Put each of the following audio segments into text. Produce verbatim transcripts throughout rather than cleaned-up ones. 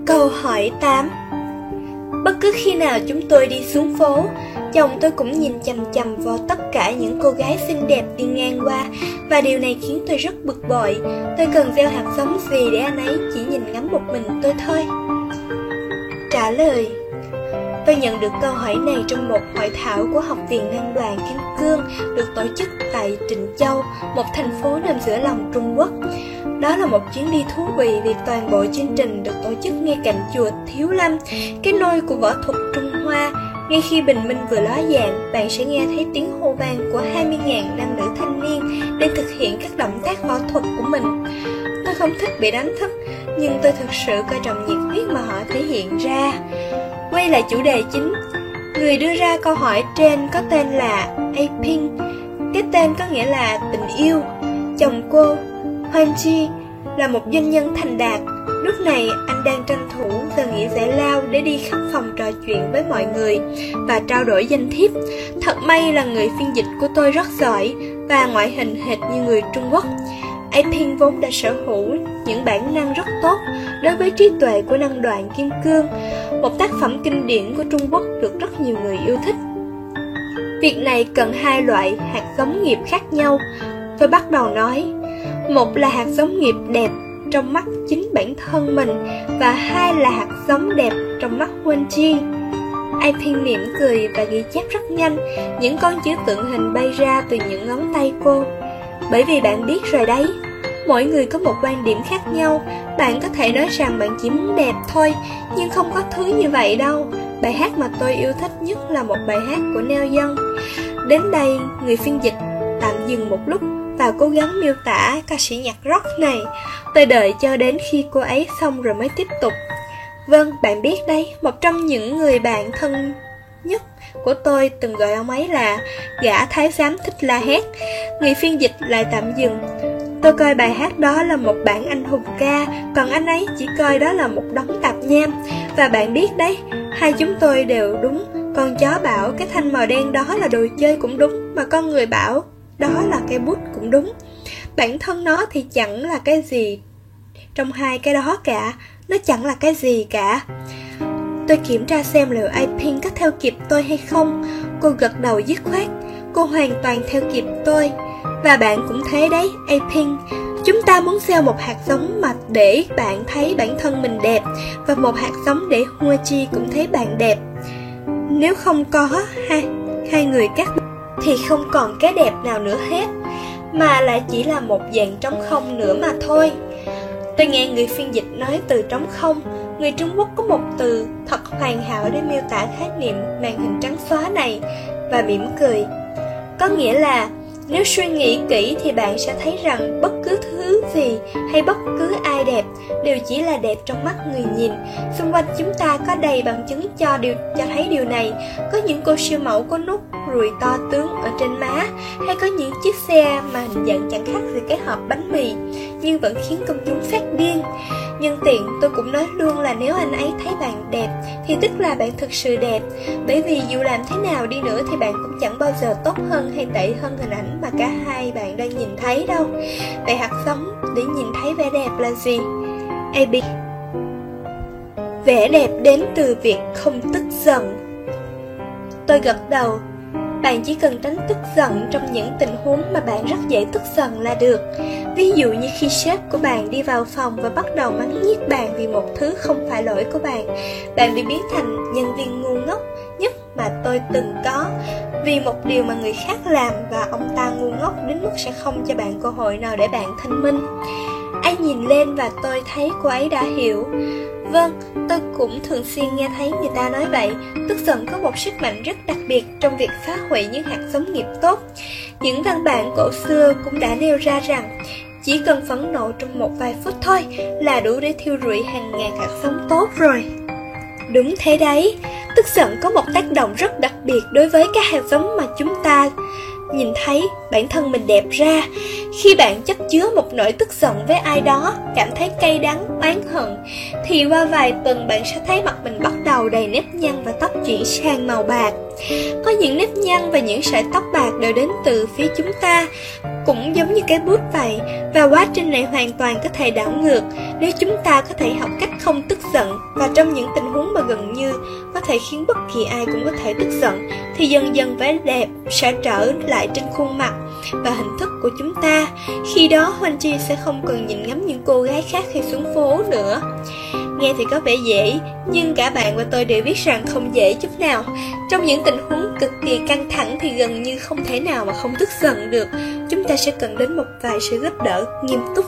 Câu hỏi tám. Bất cứ khi nào chúng tôi đi xuống phố, chồng tôi cũng nhìn chằm chằm vào tất cả những cô gái xinh đẹp đi ngang qua, và điều này khiến tôi rất bực bội. Tôi cần gieo hạt giống gì để anh ấy chỉ nhìn ngắm một mình tôi thôi? Trả lời. Tôi nhận được câu hỏi này trong một hội thảo của Học viện Năng đoàn Kim Cương được tổ chức tại Trịnh Châu, một thành phố nằm giữa lòng Trung Quốc. Đó là một chuyến đi thú vị vì toàn bộ chương trình được tổ chức ngay cạnh chùa Thiếu Lâm, cái nôi của võ thuật Trung Hoa. Ngay khi bình minh vừa ló dạng, bạn sẽ nghe thấy tiếng hô vang của hai mươi nghìn nam nữ thanh niên đang thực hiện các động tác võ thuật của mình. Tôi không thích bị đánh thức, nhưng tôi thực sự coi trọng nhiệt huyết mà họ thể hiện ra. Quay lại chủ đề chính, người đưa ra câu hỏi trên có tên là A Ping. Cái tên có nghĩa là tình yêu. Chồng cô, Hoan Chi, là một doanh nhân thành đạt. Lúc này anh đang tranh thủ giờ nghỉ giải lao để đi khắp phòng trò chuyện với mọi người và trao đổi danh thiếp. Thật may là người phiên dịch của tôi rất giỏi và ngoại hình hệt như người Trung Quốc. A Ping vốn đã sở hữu những bản năng rất tốt đối với trí tuệ của năng đoạn kim cương, một tác phẩm kinh điển của Trung Quốc được rất nhiều người yêu thích. Việc này cần hai loại hạt giống nghiệp khác nhau. Tôi bắt đầu nói, một là hạt giống nghiệp đẹp trong mắt chính bản thân mình, và hai là hạt giống đẹp trong mắt Hoan Chi. A Ping mỉm cười và ghi chép rất nhanh, những con chữ tượng hình bay ra từ những ngón tay cô. Bởi vì bạn biết rồi đấy, mỗi người có một quan điểm khác nhau. Bạn có thể nói rằng bạn chỉ muốn đẹp thôi, nhưng không có thứ như vậy đâu. Bài hát mà tôi yêu thích nhất là một bài hát của Neil Young. Đến đây, người phiên dịch tạm dừng một lúc và cố gắng miêu tả ca sĩ nhạc rock này. Tôi đợi cho đến khi cô ấy xong rồi mới tiếp tục. Vâng, bạn biết đấy, một trong những người bạn thân nhất của tôi từng gọi ông ấy là gã thái giám thích la hét. Người phiên dịch lại tạm dừng. Tôi coi bài hát đó là một bản anh hùng ca, còn anh ấy chỉ coi đó là một đống tạp nham. Và bạn biết đấy, hai chúng tôi đều đúng. Con chó bảo cái thanh màu đen đó là đồ chơi cũng đúng, mà con người bảo đó là cây bút cũng đúng. Bản thân nó thì chẳng là cái gì trong hai cái đó cả. Nó chẳng là cái gì cả. Tôi kiểm tra xem liệu A Ping có theo kịp tôi hay không. Cô gật đầu dứt khoát. Cô hoàn toàn theo kịp tôi. Và bạn cũng thế đấy, A Ping. Chúng ta muốn gieo một hạt giống mà để bạn thấy bản thân mình đẹp, và một hạt giống để Hoa Chi cũng thấy bạn đẹp. Nếu không có hai, hai người cắt thì không còn cái đẹp nào nữa hết, mà lại chỉ là một dạng trống không nữa mà thôi. Tôi nghe người phiên dịch nói từ trống không. Người Trung Quốc có một từ thật hoàn hảo để miêu tả khái niệm màn hình trắng xóa này, và mỉm cười. Có nghĩa là nếu suy nghĩ kỹ thì bạn sẽ thấy rằng bất cứ thứ gì hay bất cứ ai đẹp đều chỉ là đẹp trong mắt người nhìn. Xung quanh chúng ta có đầy bằng chứng cho điều cho thấy điều này. Có những cô siêu mẫu có nốt ruồi to tướng ở trên má, hay có những chiếc xe mà hình dạng chẳng khác gì cái hộp bánh mì, nhưng vẫn khiến công chúng phát điên. Nhân tiện tôi cũng nói luôn là nếu anh ấy thấy bạn đẹp thì tức là bạn thực sự đẹp. Bởi vì dù làm thế nào đi nữa thì bạn cũng chẳng bao giờ tốt hơn hay tệ hơn hình ảnh mà cả hai bạn đang nhìn thấy đâu. Vậy hạt giống để nhìn thấy vẻ đẹp là gì? A B. Vẻ đẹp đến từ việc không tức giận. Tôi gật đầu. Bạn chỉ cần tránh tức giận trong những tình huống mà bạn rất dễ tức giận là được. Ví dụ như khi sếp của bạn đi vào phòng và bắt đầu mắng nhiếc bạn vì một thứ không phải lỗi của bạn. Bạn bị biến thành nhân viên ngu ngốc nhất mà tôi từng có, vì một điều mà người khác làm, và ông ta ngu ngốc đến mức sẽ không cho bạn cơ hội nào để bạn thanh minh. Anh nhìn lên và tôi thấy cô ấy đã hiểu. Vâng, tôi cũng thường xuyên nghe thấy người ta nói vậy. Tức giận có một sức mạnh rất đặc biệt trong việc phá hủy những hạt giống nghiệp tốt. Những văn bản cổ xưa cũng đã nêu ra rằng chỉ cần phẫn nộ trong một vài phút thôi là đủ để thiêu rụi hàng ngàn hạt giống tốt rồi. Đúng thế đấy, tức giận có một tác động rất đặc biệt đối với các hạt giống mà chúng ta nhìn thấy bản thân mình đẹp ra. Khi bạn chất chứa một nỗi tức giận với ai đó, cảm thấy cay đắng, oán hận, thì qua vài tuần bạn sẽ thấy mặt mình bắt đầu đầy nếp nhăn và tóc chuyển sang màu bạc. Có những nếp nhăn và những sợi tóc bạc đều đến từ phía chúng ta, cũng giống như cái bút vậy, và quá trình này hoàn toàn có thể đảo ngược nếu chúng ta có thể học cách không tức giận. Và trong những tình huống mà gần như có thể khiến bất kỳ ai cũng có thể tức giận, thì dần dần vẻ đẹp sẽ trở lại trên khuôn mặt và hình thức của chúng ta. Khi đó Hoan Chi sẽ không cần nhìn ngắm những cô gái khác khi xuống phố nữa. Nghe thì có vẻ dễ, nhưng cả bạn và tôi đều biết rằng không dễ chút nào. Trong những tình huống cực kỳ căng thẳng thì gần như không thể nào mà không tức giận được. Chúng ta sẽ cần đến một vài sự giúp đỡ nghiêm túc.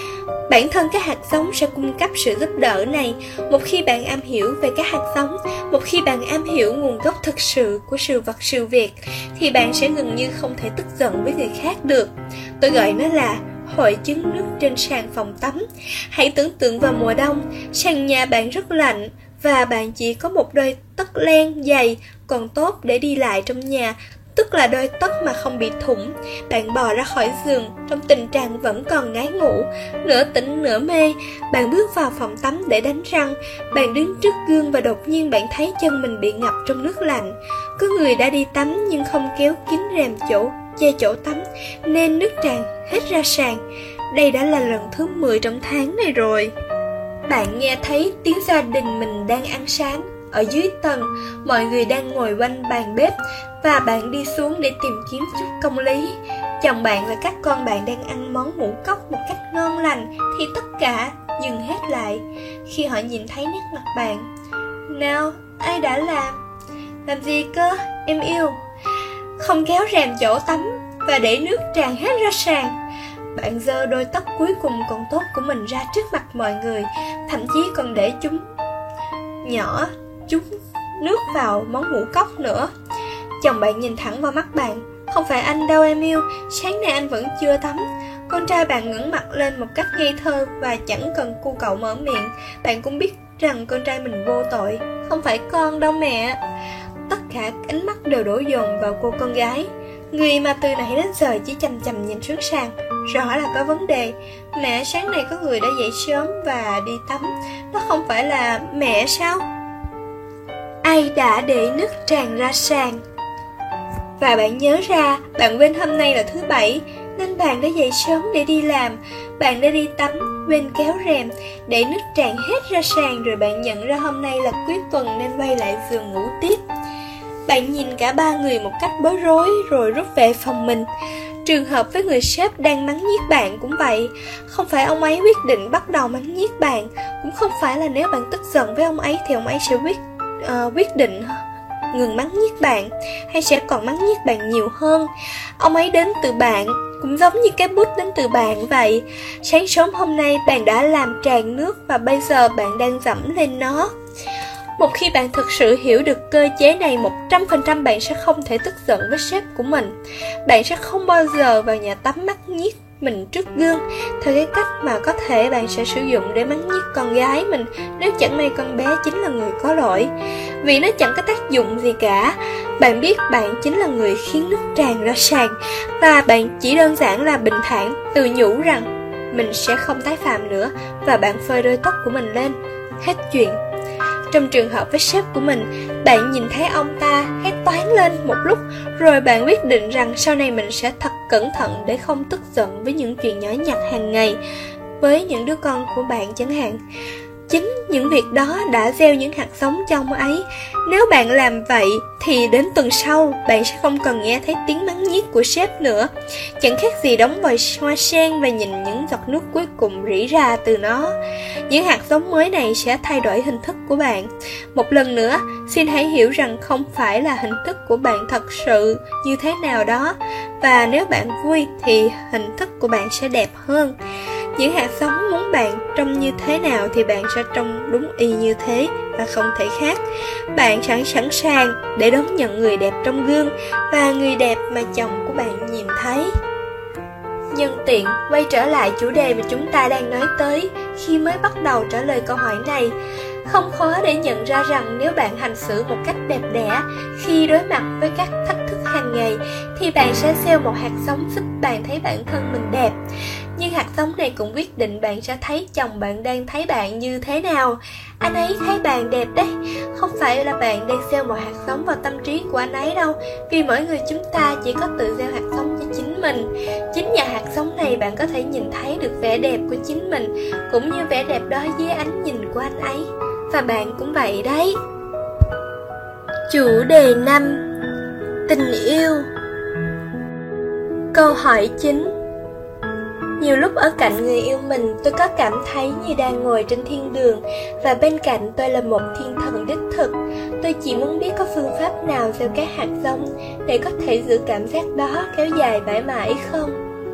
Bản thân các hạt giống sẽ cung cấp sự giúp đỡ này. Một khi bạn am hiểu về các hạt giống, một khi bạn am hiểu nguồn gốc thực sự của sự vật sự việc, thì bạn sẽ gần như không thể tức giận với người khác được. Tôi gọi nó là hội chứng nước trên sàn phòng tắm. Hãy tưởng tượng vào mùa đông, sàn nhà bạn rất lạnh và bạn chỉ có một đôi tất len dày còn tốt để đi lại trong nhà, tức là đôi tất mà không bị thủng. Bạn bò ra khỏi giường trong tình trạng vẫn còn ngái ngủ, nửa tỉnh nửa mê. Bạn bước vào phòng tắm để đánh răng. Bạn đứng trước gương và đột nhiên bạn thấy chân mình bị ngập trong nước lạnh. Có người đã đi tắm nhưng không kéo kín rèm chỗ che chỗ tắm, nên nước tràn hết ra sàn. Đây đã là lần thứ mười trong tháng này rồi. Bạn nghe thấy tiếng gia đình mình đang ăn sáng. Ở dưới tầng, mọi người đang ngồi quanh bàn bếp, và bạn đi xuống để tìm kiếm chút công lý. Chồng bạn và các con bạn đang ăn món ngũ cốc một cách ngon lành, thì tất cả dừng hết lại khi họ nhìn thấy nét mặt bạn. Nào, ai đã làm? Làm gì cơ, em yêu? Không kéo rèm chỗ tắm và để nước tràn hết ra sàn. Bạn giơ đôi tất cuối cùng còn tốt của mình ra trước mặt mọi người, thậm chí còn để chúng nhỏ chút nước vào món ngũ cốc nữa. Chồng bạn nhìn thẳng vào mắt bạn. Không phải anh đâu em yêu, sáng nay anh vẫn chưa tắm. Con trai bạn ngẩng mặt lên một cách ngây thơ và chẳng cần cu cậu mở miệng. Bạn cũng biết rằng con trai mình vô tội. Không phải con đâu mẹ. Tất cả ánh mắt đều đổ dồn vào cô con gái, người mà từ nãy đến giờ chỉ chằm chằm nhìn xuống sàn. Rõ là có vấn đề. Mẹ, sáng nay có người đã dậy sớm và đi tắm. Đó không phải là mẹ sao? Ai đã để nước tràn ra sàn? Và bạn nhớ ra, bạn quên hôm nay là thứ bảy, nên bạn đã dậy sớm để đi làm. Bạn đã đi tắm, quên kéo rèm, để nước tràn hết ra sàn. Rồi bạn nhận ra hôm nay là cuối tuần nên quay lại giường ngủ tiếp. Bạn nhìn cả ba người một cách bối rối rồi rút về phòng mình. Trường hợp với người sếp đang mắng nhiếc bạn cũng vậy. Không phải ông ấy quyết định bắt đầu mắng nhiếc bạn, cũng không phải là nếu bạn tức giận với ông ấy thì ông ấy sẽ quyết uh, quyết định ngừng mắng nhiếc bạn, hay sẽ còn mắng nhiếc bạn nhiều hơn. Ông ấy đến từ bạn, cũng giống như cái bút đến từ bạn vậy. Sáng sớm hôm nay bạn đã làm tràn nước và bây giờ bạn đang dẫm lên nó. Một khi bạn thực sự hiểu được cơ chế này, một trăm phần trăm bạn sẽ không thể tức giận với sếp của mình. Bạn sẽ không bao giờ vào nhà tắm mắng nhiếc mình trước gương, theo cái cách mà có thể bạn sẽ sử dụng để mắng nhiếc con gái mình nếu chẳng may con bé chính là người có lỗi. Vì nó chẳng có tác dụng gì cả. Bạn biết bạn chính là người khiến nước tràn ra sàn, và bạn chỉ đơn giản là bình thản tự nhủ rằng mình sẽ không tái phạm nữa, và bạn phơi đôi tóc của mình lên. Hết chuyện. Trong trường hợp với sếp của mình, bạn nhìn thấy ông ta hét toáng lên một lúc, rồi bạn quyết định rằng sau này mình sẽ thật cẩn thận để không tức giận với những chuyện nhỏ nhặt hàng ngày, với những đứa con của bạn chẳng hạn. Chính những việc đó đã gieo những hạt giống cho ông ấy. Nếu bạn làm vậy thì đến tuần sau bạn sẽ không cần nghe thấy tiếng mắng nhiếc của sếp nữa. Chẳng khác gì đóng vòi hoa sen và nhìn những giọt nước cuối cùng rỉ ra từ nó. Những hạt giống mới này sẽ thay đổi hình thức của bạn. Một lần nữa, xin hãy hiểu rằng không phải là hình thức của bạn thật sự như thế nào đó, và nếu bạn vui thì hình thức của bạn sẽ đẹp hơn. Những hạt giống muốn bạn trông như thế nào thì bạn sẽ trông đúng y như thế và không thể khác. Bạn sẵn sẵn sàng để đón nhận người đẹp trong gương và người đẹp mà chồng của bạn nhìn thấy. Nhân tiện, quay trở lại chủ đề mà chúng ta đang nói tới khi mới bắt đầu trả lời câu hỏi này. Không khó để nhận ra rằng nếu bạn hành xử một cách đẹp đẽ khi đối mặt với các thách thức hàng ngày, thì bạn sẽ gieo một hạt giống giúp bạn thấy bản thân mình đẹp. Nhưng hạt giống này cũng quyết định bạn sẽ thấy chồng bạn đang thấy bạn như thế nào. Anh ấy thấy bạn đẹp đấy, không phải là bạn đang gieo một hạt giống vào tâm trí của anh ấy đâu. Vì mỗi người chúng ta chỉ có tự gieo hạt giống cho chính mình. Chính nhờ hạt giống này bạn có thể nhìn thấy được vẻ đẹp của chính mình, cũng như vẻ đẹp đó dưới ánh nhìn của anh ấy. Và bạn cũng vậy đấy. Chủ đề năm: tình yêu. Câu hỏi chính. Nhiều lúc ở cạnh người yêu mình, tôi có cảm thấy như đang ngồi trên thiên đường, và bên cạnh tôi là một thiên thần đích thực. Tôi chỉ muốn biết có phương pháp nào gieo các hạt giống để có thể giữ cảm giác đó kéo dài mãi mãi không?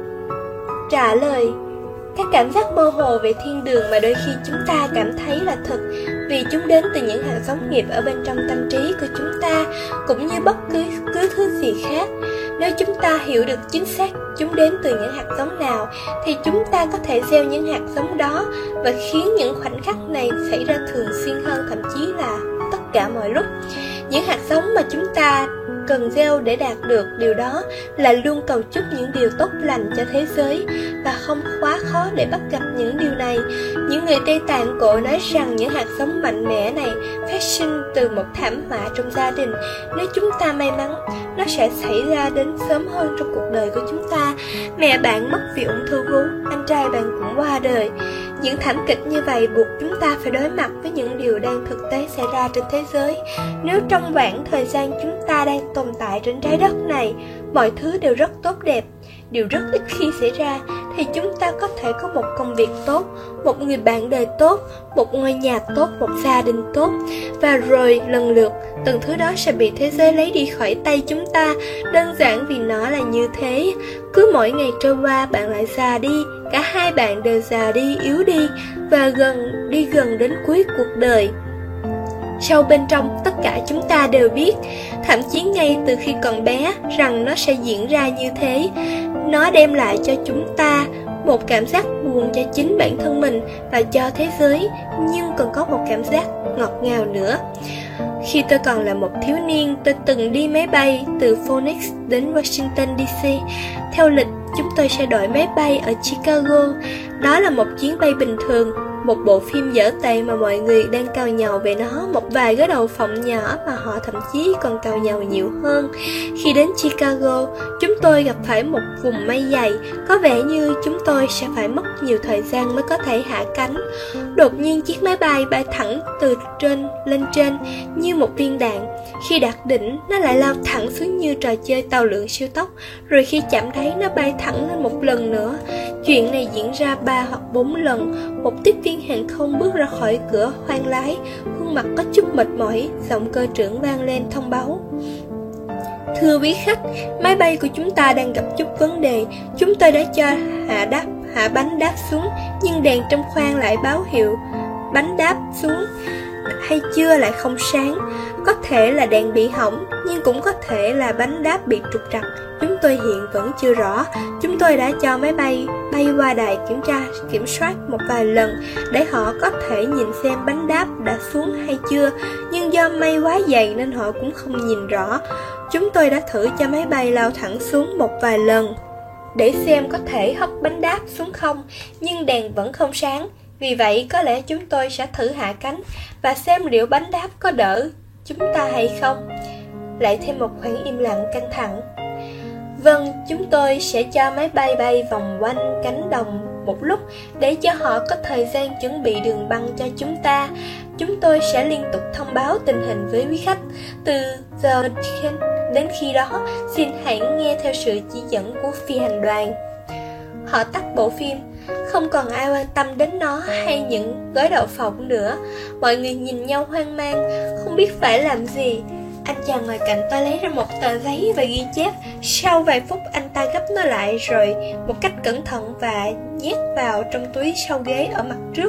Trả lời: các cảm giác mơ hồ về thiên đường mà đôi khi chúng ta cảm thấy là thật, vì chúng đến từ những hạt giống nghiệp ở bên trong tâm trí của chúng ta, cũng như bất cứ, cứ thứ gì khác. Nếu chúng ta hiểu được chính xác chúng đến từ những hạt giống nào, thì chúng ta có thể gieo những hạt giống đó và khiến những khoảnh khắc này xảy ra thường xuyên hơn, thậm chí là tất cả mọi lúc. Những hạt giống mà chúng ta cần gieo để đạt được điều đó là luôn cầu chúc những điều tốt lành cho thế giới, và không quá khó để bắt gặp những điều này. Những người Tây Tạng cổ nói rằng những hạt giống mạnh mẽ này phát sinh từ một thảm họa trong gia đình. Nếu chúng ta may mắn, nó sẽ xảy ra đến sớm hơn trong cuộc đời của chúng ta. Mẹ bạn mất vì ung thư vú, anh trai bạn cũng qua đời. Những thảm kịch như vậy buộc chúng ta phải đối mặt với những điều đang thực tế xảy ra trên thế giới. Nếu trong khoảng thời gian chúng ta đang tồn tại trên trái đất này, mọi thứ đều rất tốt đẹp, điều rất ít khi xảy ra, thì chúng ta có thể có một công việc tốt, một người bạn đời tốt, một ngôi nhà tốt, một gia đình tốt. Và rồi lần lượt từng thứ đó sẽ bị thế giới lấy đi khỏi tay chúng ta, đơn giản vì nó là như thế. Cứ mỗi ngày trôi qua bạn lại già đi, cả hai bạn đều già đi, yếu đi, và gần đi gần đến cuối cuộc đời. Sâu bên trong tất cả chúng ta đều biết, thậm chí ngay từ khi còn bé, rằng nó sẽ diễn ra như thế. Nó đem lại cho chúng ta một cảm giác buồn cho chính bản thân mình và cho thế giới, nhưng còn có một cảm giác ngọt ngào nữa. Khi tôi còn là một thiếu niên, tôi từng đi máy bay từ Phoenix đến Washington đê xê. Theo lịch, chúng tôi sẽ đổi máy bay ở Chicago. Đó là một chuyến bay bình thường, một bộ phim dở tệ mà mọi người đang càu nhàu về nó, một vài cái đầu phộng nhỏ mà họ thậm chí còn càu nhàu nhiều hơn. Khi đến Chicago, chúng tôi gặp phải một vùng mây dày, có vẻ như chúng tôi sẽ phải mất nhiều thời gian mới có thể hạ cánh. Đột nhiên chiếc máy bay bay thẳng từ trên lên trên như một viên đạn. Khi đạt đỉnh, nó lại lao thẳng xuống như trò chơi tàu lượn siêu tốc, rồi khi chạm đáy nó bay thẳng lên một lần nữa. Chuyện này diễn ra ba hoặc bốn lần. Một tiếp viên hàng không bước ra khỏi cửa khoang lái, khuôn mặt có chút mệt mỏi, giọng cơ trưởng vang lên thông báo: thưa quý khách, máy bay của chúng ta đang gặp chút vấn đề. Chúng tôi đã cho hạ đáp hạ bánh đáp xuống, nhưng đèn trong khoang lại báo hiệu bánh đáp xuống hay chưa lại không sáng. Có thể là đèn bị hỏng, nhưng cũng có thể là bánh đáp bị trục trặc. Chúng tôi hiện vẫn chưa rõ. Chúng tôi đã cho máy bay bay qua đài kiểm tra kiểm soát một vài lần để họ có thể nhìn xem bánh đáp đã xuống hay chưa, nhưng do mây quá dày nên họ cũng không nhìn rõ. Chúng tôi đã thử cho máy bay lao thẳng xuống một vài lần để xem có thể hất bánh đáp xuống không, nhưng đèn vẫn không sáng. Vì vậy có lẽ chúng tôi sẽ thử hạ cánh và xem liệu bánh đáp có đỡ chúng ta hay không. Lại thêm một khoảng im lặng căng thẳng. Vâng, chúng tôi sẽ cho máy bay bay vòng quanh cánh đồng một lúc để cho họ có thời gian chuẩn bị đường băng cho chúng ta. Chúng tôi sẽ liên tục thông báo tình hình với quý khách. Từ giờ đến khi đó, xin hãy nghe theo sự chỉ dẫn của phi hành đoàn. Họ tắt bộ phim. Không còn ai quan tâm đến nó hay những gói đậu phộng nữa. Mọi người nhìn nhau hoang mang, không biết phải làm gì. Anh chàng ngồi cạnh tôi lấy ra một tờ giấy và ghi chép. Sau vài phút anh ta gấp nó lại rồi một cách cẩn thận và nhét vào trong túi sau ghế ở mặt trước.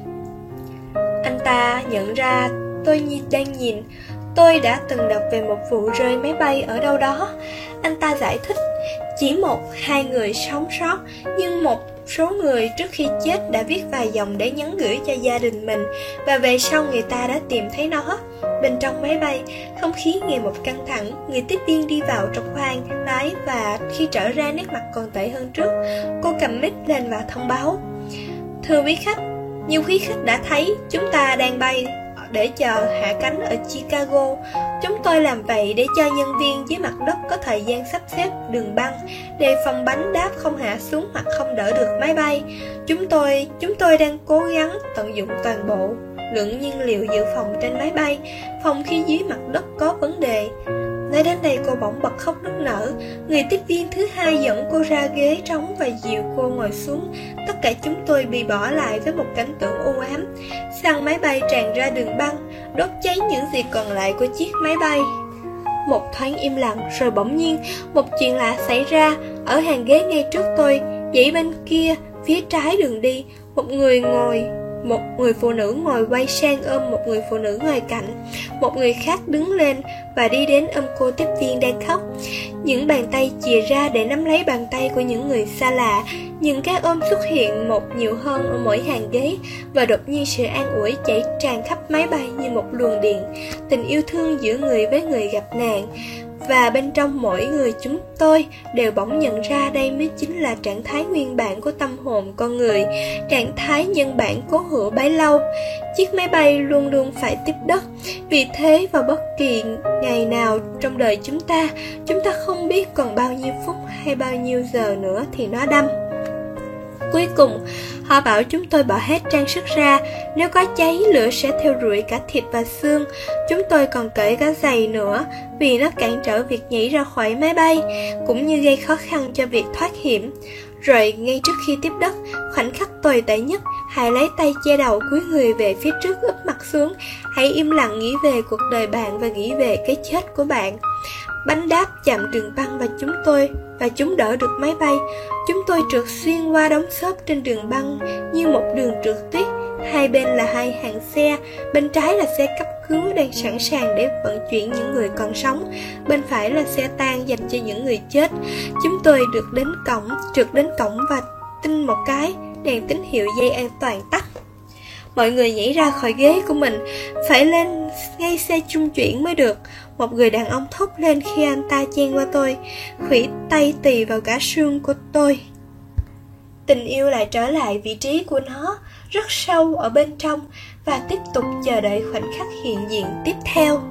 Anh ta nhận ra tôi đang nhìn. Tôi đã từng đọc về một vụ rơi máy bay ở đâu đó. Anh ta giải thích, chỉ một hai người sống sót, nhưng một số người trước khi chết đã viết vài dòng để nhắn gửi cho gia đình mình, và về sau người ta đã tìm thấy nó. Bên trong máy bay, không khí ngày một căng thẳng. Người tiếp viên đi vào trong khoang lái, và khi trở ra nét mặt còn tệ hơn trước. Cô cầm mic lên và thông báo: "Thưa quý khách, như quý khách đã thấy, chúng ta đang bay để chờ hạ cánh ở Chicago. Chúng tôi làm vậy để cho nhân viên dưới mặt đất có thời gian sắp xếp đường băng, đề phòng bánh đáp không hạ xuống hoặc không đỡ được máy bay. Chúng tôi, chúng tôi đang cố gắng tận dụng toàn bộ lượng nhiên liệu dự phòng trên máy bay, phòng khi dưới mặt đất có vấn đề." Nói đến đây cô bỗng bật khóc nức nở. Người tiếp viên thứ hai dẫn cô ra ghế trống và dìu cô ngồi xuống. Tất cả chúng tôi bị bỏ lại với một cảnh tượng u ám. Xăng máy bay tràn ra đường băng, đốt cháy những gì còn lại của chiếc máy bay. Một thoáng im lặng, rồi bỗng nhiên một chuyện lạ xảy ra. Ở hàng ghế ngay trước tôi, dãy bên kia, phía trái đường đi, một người ngồi Một người phụ nữ ngồi quay sang ôm một người phụ nữ ngồi cạnh. Một người khác đứng lên và đi đến ôm cô tiếp viên đang khóc. Những bàn tay chìa ra để nắm lấy bàn tay của những người xa lạ. Những cái ôm xuất hiện một nhiều hơn ở mỗi hàng ghế, và đột nhiên sự an ủi chảy tràn khắp máy bay như một luồng điện. Tình yêu thương giữa người với người gặp nạn. Và bên trong mỗi người chúng tôi đều bỗng nhận ra đây mới chính là trạng thái nguyên bản của tâm hồn con người, trạng thái nhân bản cố hữu bấy lâu. Chiếc máy bay luôn luôn phải tiếp đất. Vì thế vào bất kỳ ngày nào trong đời chúng ta, chúng ta không biết còn bao nhiêu phút hay bao nhiêu giờ nữa thì nó đâm. Cuối cùng, họ bảo chúng tôi bỏ hết trang sức ra. Nếu có cháy, lửa sẽ theo rụi cả thịt và xương. Chúng tôi còn cởi cả giày nữa, vì nó cản trở việc nhảy ra khỏi máy bay, cũng như gây khó khăn cho việc thoát hiểm. Rồi ngay trước khi tiếp đất, khoảnh khắc tồi tệ nhất, hãy lấy tay che đầu, cúi người về phía trước, úp mặt xuống. Hãy im lặng nghĩ về cuộc đời bạn và nghĩ về cái chết của bạn. Bánh đáp chạm đường băng và chúng tôi và chúng đỡ được máy bay. Chúng tôi trượt xuyên qua đống xốp trên đường băng như một đường trượt tuyết. Hai bên là hai hàng xe. Bên trái là xe cấp cứu đang sẵn sàng để vận chuyển những người còn sống. Bên phải là xe tang dành cho những người chết. Chúng tôi được đến cổng, trượt đến cổng và tinh một cái, đèn tín hiệu dây an toàn tắt. Mọi người nhảy ra khỏi ghế của mình, phải lên ngay xe trung chuyển mới được. Một người đàn ông thốt lên khi anh ta chen qua tôi, khuỷu tay tì vào cả xương của tôi. Tình yêu lại trở lại vị trí của nó, rất sâu ở bên trong, và tiếp tục chờ đợi khoảnh khắc hiện diện tiếp theo.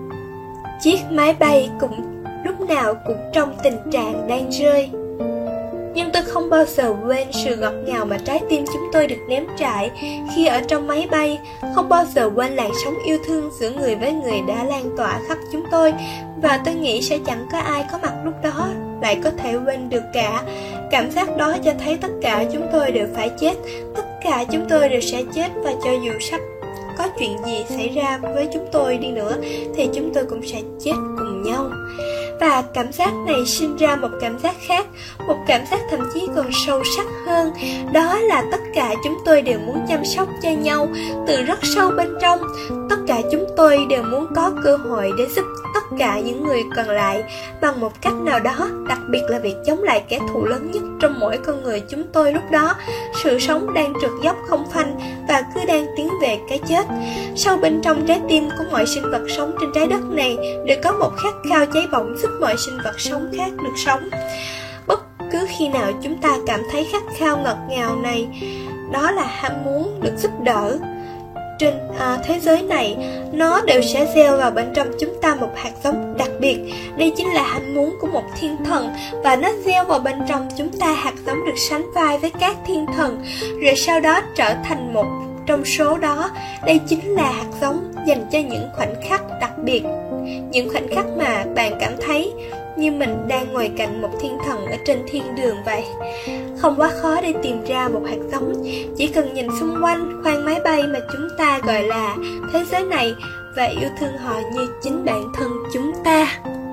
Chiếc máy bay cũng lúc nào cũng trong tình trạng đang rơi. Nhưng tôi không bao giờ quên sự ngọt ngào mà trái tim chúng tôi được nếm trải khi ở trong máy bay. Không bao giờ quên làn sóng yêu thương giữa người với người đã lan tỏa khắp chúng tôi. Và tôi nghĩ sẽ chẳng có ai có mặt lúc đó lại có thể quên được cả. Cảm giác đó cho thấy tất cả chúng tôi đều phải chết. Tất cả chúng tôi đều sẽ chết, và cho dù sắp có chuyện gì xảy ra với chúng tôi đi nữa thì chúng tôi cũng sẽ chết cùng nhau. Và cảm giác này sinh ra một cảm giác khác, một cảm giác thậm chí còn sâu sắc hơn. Đó là tất cả chúng tôi đều muốn chăm sóc cho nhau từ rất sâu bên trong. Tất cả chúng tôi đều muốn có cơ hội để giúp tất cả những người còn lại bằng một cách nào đó, đặc biệt là việc chống lại kẻ thù lớn nhất trong mỗi con người chúng tôi lúc đó. Sự sống đang trượt dốc không phanh và cứ đang tiến về cái chết. Sâu bên trong trái tim của mọi sinh vật sống trên trái đất này đều có một khát khao cháy bỏng giúp mọi sinh vật sống khác được sống. Bất cứ khi nào chúng ta cảm thấy khát khao ngọt ngào này, đó là ham muốn được giúp đỡ trên à, thế giới này, nó đều sẽ gieo vào bên trong chúng ta một hạt giống đặc biệt. Đây chính là ham muốn của một thiên thần, và nó gieo vào bên trong chúng ta hạt giống được sánh vai với các thiên thần, rồi sau đó trở thành một trong số đó. Đây chính là hạt giống dành cho những khoảnh khắc đặc biệt, những khoảnh khắc mà bạn cảm thấy như mình đang ngồi cạnh một thiên thần ở trên thiên đường vậy. Không quá khó để tìm ra một hạt giống, chỉ cần nhìn xung quanh khoang máy bay mà chúng ta gọi là thế giới này và yêu thương họ như chính bản thân chúng ta.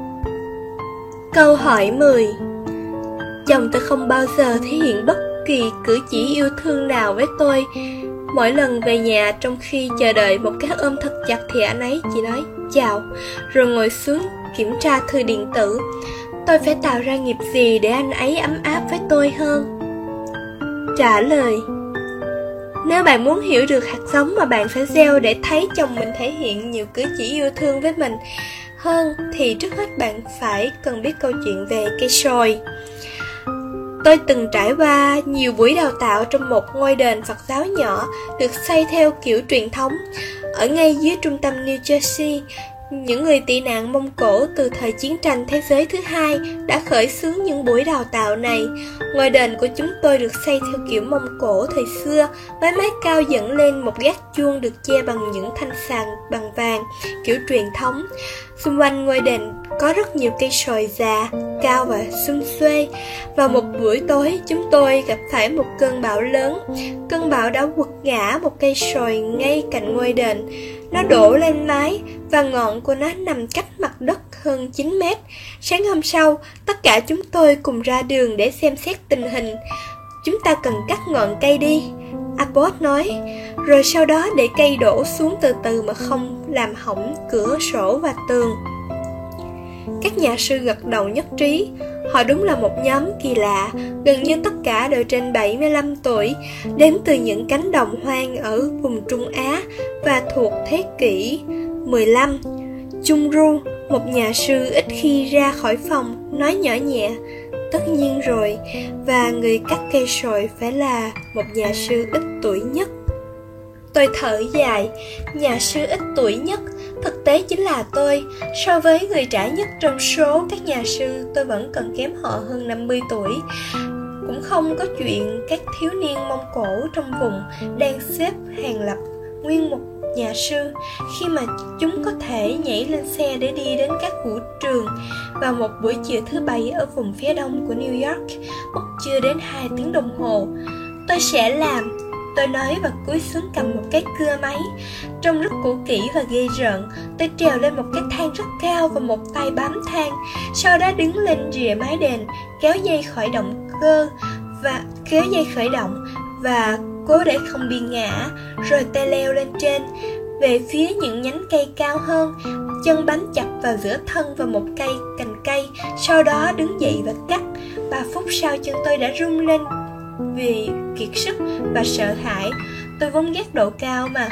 Câu hỏi mười. Chồng tôi không bao giờ thể hiện bất kỳ cử chỉ yêu thương nào với tôi. Mỗi lần về nhà trong khi chờ đợi một cái ôm thật chặt thì anh ấy chỉ nói chào, rồi ngồi xuống kiểm tra thư điện tử. Tôi phải tạo ra nghiệp gì để anh ấy ấm áp với tôi hơn? trả lời: nếu bạn muốn hiểu được hạt giống mà bạn phải gieo để thấy chồng mình thể hiện nhiều cử chỉ yêu thương với mình hơn, thì trước hết bạn phải cần biết câu chuyện về cây sồi. Tôi từng trải qua nhiều buổi đào tạo trong một ngôi đền Phật giáo nhỏ được xây theo kiểu truyền thống ở ngay dưới trung tâm New Jersey. Những người tị nạn Mông Cổ từ thời chiến tranh thế giới thứ hai đã khởi xướng những buổi đào tạo này. Ngôi đền của chúng tôi được xây theo kiểu Mông Cổ thời xưa, với mái cao dẫn lên một gác chuông được che bằng những thanh sàn bằng vàng kiểu truyền thống. Xung quanh ngôi đền có rất nhiều cây sồi già, cao và sum xuê. Vào một buổi tối, chúng tôi gặp phải một cơn bão lớn. Cơn bão đã quật ngã một cây sồi ngay cạnh ngôi đền. Nó đổ lên mái và ngọn của nó nằm cách mặt đất hơn chín mét. Sáng hôm sau, tất cả chúng tôi cùng ra đường để xem xét tình hình. Chúng ta cần cắt ngọn cây đi, Abbott nói, rồi sau đó để cây đổ xuống từ từ mà không làm hỏng cửa sổ và tường. Các nhà sư gật đầu nhất trí. Họ đúng là một nhóm kỳ lạ, gần như tất cả đều trên bảy mươi lăm tuổi, đến từ những cánh đồng hoang ở vùng Trung Á và thuộc thế kỷ mười lăm. Chung Ru, một nhà sư ít khi ra khỏi phòng, nói nhỏ nhẹ: tất nhiên rồi, và người cắt cây sồi phải là một nhà sư ít tuổi nhất. Tôi thở dài. Nhà sư ít tuổi nhất thực tế chính là tôi. So với người trẻ nhất trong số các nhà sư, tôi vẫn còn kém họ hơn năm mươi tuổi. Cũng không có chuyện các thiếu niên Mông Cổ trong vùng đang xếp hàng lập nguyên một nhà sư, khi mà chúng có thể nhảy lên xe để đi đến các vũ trường vào một buổi chiều thứ bảy ở vùng phía đông của New York, mất chưa đến hai tiếng đồng hồ. Tôi sẽ làm, tôi nói và cúi xuống cầm một cái cưa máy. Trông rất cũ kỹ và ghê rợn. Tôi trèo lên một cái thang rất cao và một tay bám thang, sau đó đứng lên rìa mái đền, kéo dây khởi động cơ và kéo dây khởi động và cố để không bị ngã, rồi tay leo lên trên về phía những nhánh cây cao hơn, chân bám chặt vào giữa thân và một cây cành cây, sau đó đứng dậy và cắt. Ba phút sau chân tôi đã rung lên vì kiệt sức và sợ hãi. Tôi vốn ghét độ cao mà.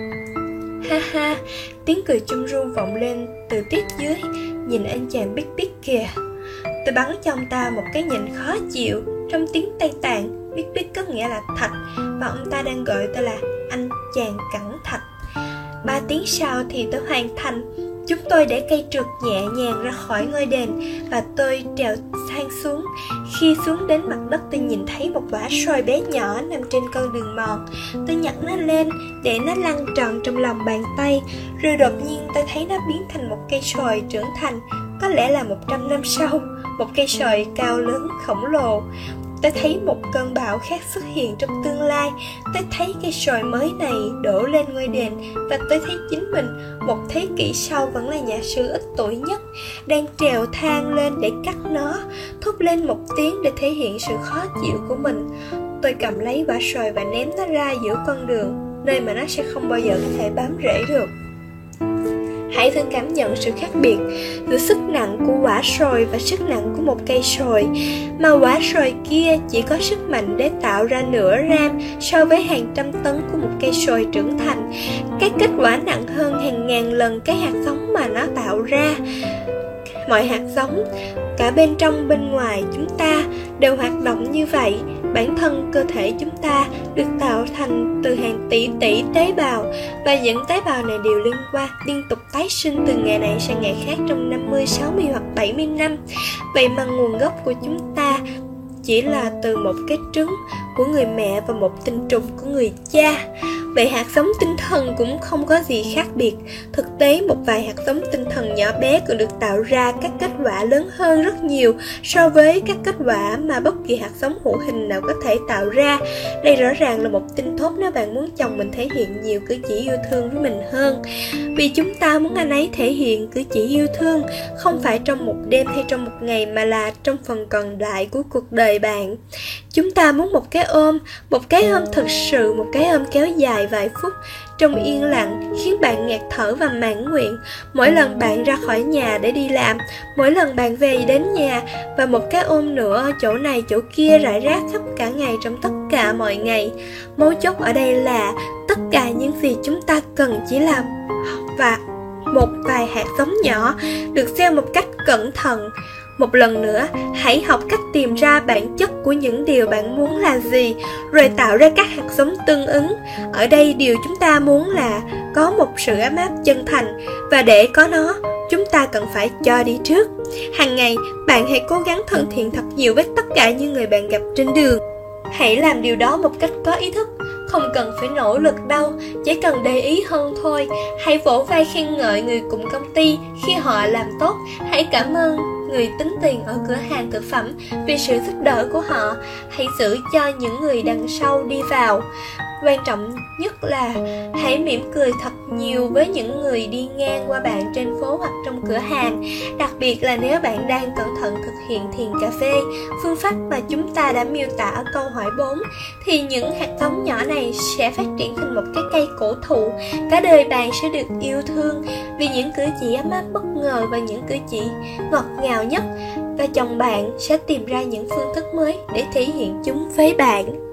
Ha ha, tiếng cười Chung Ru vọng lên từ tiết dưới. Nhìn anh chàng biết biết kìa. Tôi bắn cho ông ta một cái nhìn khó chịu. Trong tiếng Tây Tạng, biết biết có nghĩa là thạch, và ông ta đang gọi tôi là anh chàng cẳng thạch. Ba tiếng sau thì tôi hoàn thành. Chúng tôi để cây trượt nhẹ nhàng ra khỏi ngôi đền và tôi trèo thang xuống. Khi xuống đến mặt đất, tôi nhìn thấy một quả sồi bé nhỏ nằm trên con đường mòn. Tôi nhặt nó lên để nó lăn tròn trong lòng bàn tay. Rồi đột nhiên tôi thấy nó biến thành một cây sồi trưởng thành. Có lẽ là một trăm năm sau, một cây sồi cao lớn khổng lồ. Tôi thấy một cơn bão khác xuất hiện trong tương lai. Tôi thấy cây sồi mới này đổ lên ngôi đền, và tôi thấy chính mình một thế kỷ sau vẫn là nhà sư ít tuổi nhất, đang trèo thang lên để cắt nó, thốt lên một tiếng để thể hiện sự khó chịu của mình. Tôi cầm lấy quả sồi và ném nó ra giữa con đường, nơi mà nó sẽ không bao giờ có thể bám rễ được. Hãy thử cảm nhận sự khác biệt giữa sức nặng của quả sồi và sức nặng của một cây sồi. Mà quả sồi kia chỉ có sức mạnh để tạo ra nửa gram so với hàng trăm tấn của một cây sồi trưởng thành. Cái kết quả nặng hơn hàng ngàn lần cái hạt giống mà nó tạo ra. Mọi hạt giống, cả bên trong bên ngoài chúng ta, đều hoạt động như vậy. Bản thân cơ thể chúng ta được tạo thành từ hàng tỷ tỷ tế bào, và những tế bào này đều liên quan liên tục tái sinh từ ngày này sang ngày khác trong năm mươi, sáu mươi hoặc bảy mươi năm. Vậy mà nguồn gốc của chúng ta chỉ là từ một cái trứng của người mẹ và một tinh trùng của người cha. Vậy hạt giống tinh thần cũng không có gì khác biệt. Thực tế, một vài hạt giống tinh thần nhỏ bé còn được tạo ra các kết quả lớn hơn rất nhiều so với các kết quả mà bất kỳ hạt giống hữu hình nào có thể tạo ra. Đây rõ ràng là một tin tốt nếu bạn muốn chồng mình thể hiện nhiều cử chỉ yêu thương với mình hơn. Vì chúng ta muốn anh ấy thể hiện cử chỉ yêu thương không phải trong một đêm hay trong một ngày, mà là trong phần còn lại của cuộc đời đời bạn. Chúng ta muốn một cái ôm, một cái ôm thực sự, một cái ôm kéo dài vài phút, trong yên lặng, khiến bạn nghẹt thở và mãn nguyện. Mỗi lần bạn ra khỏi nhà để đi làm, mỗi lần bạn về đến nhà, và một cái ôm nữa ở chỗ này chỗ kia rải rác khắp cả ngày trong tất cả mọi ngày. Mấu chốt ở đây là tất cả những gì chúng ta cần chỉ là và một vài hạt giống nhỏ được gieo một cách cẩn thận. Một lần nữa, hãy học cách tìm ra bản chất của những điều bạn muốn là gì, rồi tạo ra các hạt giống tương ứng. Ở đây điều chúng ta muốn là có một sự ấm áp chân thành, và để có nó, chúng ta cần phải cho đi trước. Hàng ngày, bạn hãy cố gắng thân thiện thật nhiều với tất cả những người bạn gặp trên đường. Hãy làm điều đó một cách có ý thức, không cần phải nỗ lực đâu, chỉ cần để ý hơn thôi. Hãy vỗ vai khen ngợi người cùng công ty khi họ làm tốt. Hãy cảm ơn người tính tiền ở cửa hàng thực phẩm vì sự giúp đỡ của họ. Hãy giữ cho những người đằng sau đi vào. Quan trọng nhất là hãy mỉm cười thật nhiều với những người đi ngang qua bạn trên phố hoặc trong cửa hàng. Đặc biệt là nếu bạn đang cẩn thận thực hiện thiền cà phê, phương pháp mà chúng ta đã miêu tả ở câu hỏi bốn, thì những hạt giống nhỏ này sẽ phát triển thành một cái cây cổ thụ. Cả đời bạn sẽ được yêu thương vì những cử chỉ ấm áp bất ngờ và những cử chỉ ngọt ngào nhất. Và chồng bạn sẽ tìm ra những phương thức mới để thể hiện chúng với bạn.